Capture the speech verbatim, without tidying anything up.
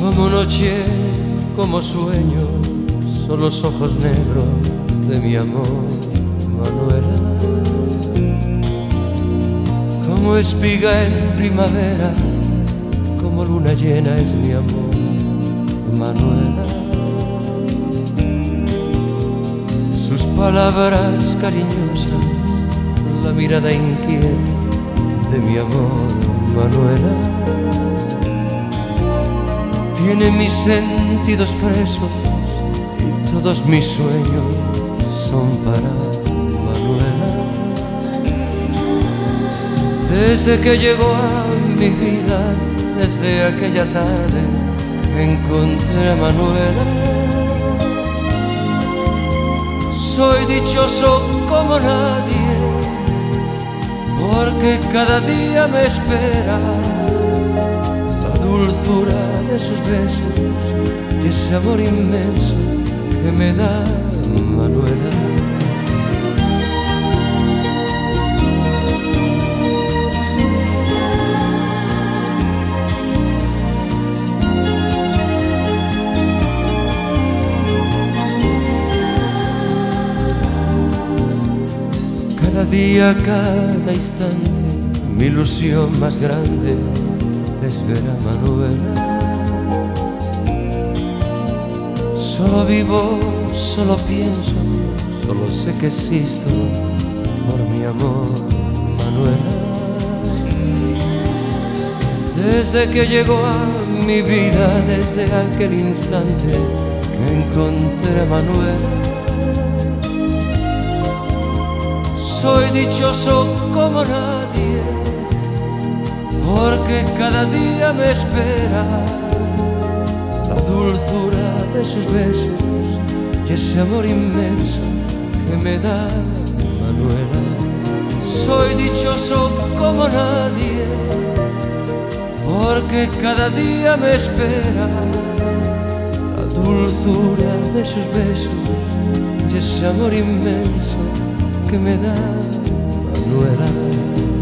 Como noche, como sueño, son los ojos negros de mi amor, Manuela. Como espiga en primavera, como luna llena es mi amor, Manuela. Sus palabras cariñosas, la mirada inquieta de mi amor, Manuela. Tiene mis sentidos presos y todos mis sueños son para Manuela. Desde que llegó a mi vida, desde aquella tarde que encontré a Manuela, soy dichoso como nadie, porque cada día me espera la dulzura de sus besos y ese amor inmenso que me da Manuela. Cada día, cada instante, mi ilusión más grande es ver a Manuela. Solo vivo, solo pienso, solo sé que existo por mi amor, Manuela. Desde que llegó a mi vida, desde aquel instante que encontré a Manuela, soy dichoso como nadie, porque cada día me espera la dulzura de sus besos y ese amor inmenso que me da Manuela. Soy dichoso como nadie, porque cada día me espera la dulzura de sus besos y ese amor inmenso que me da Manuela.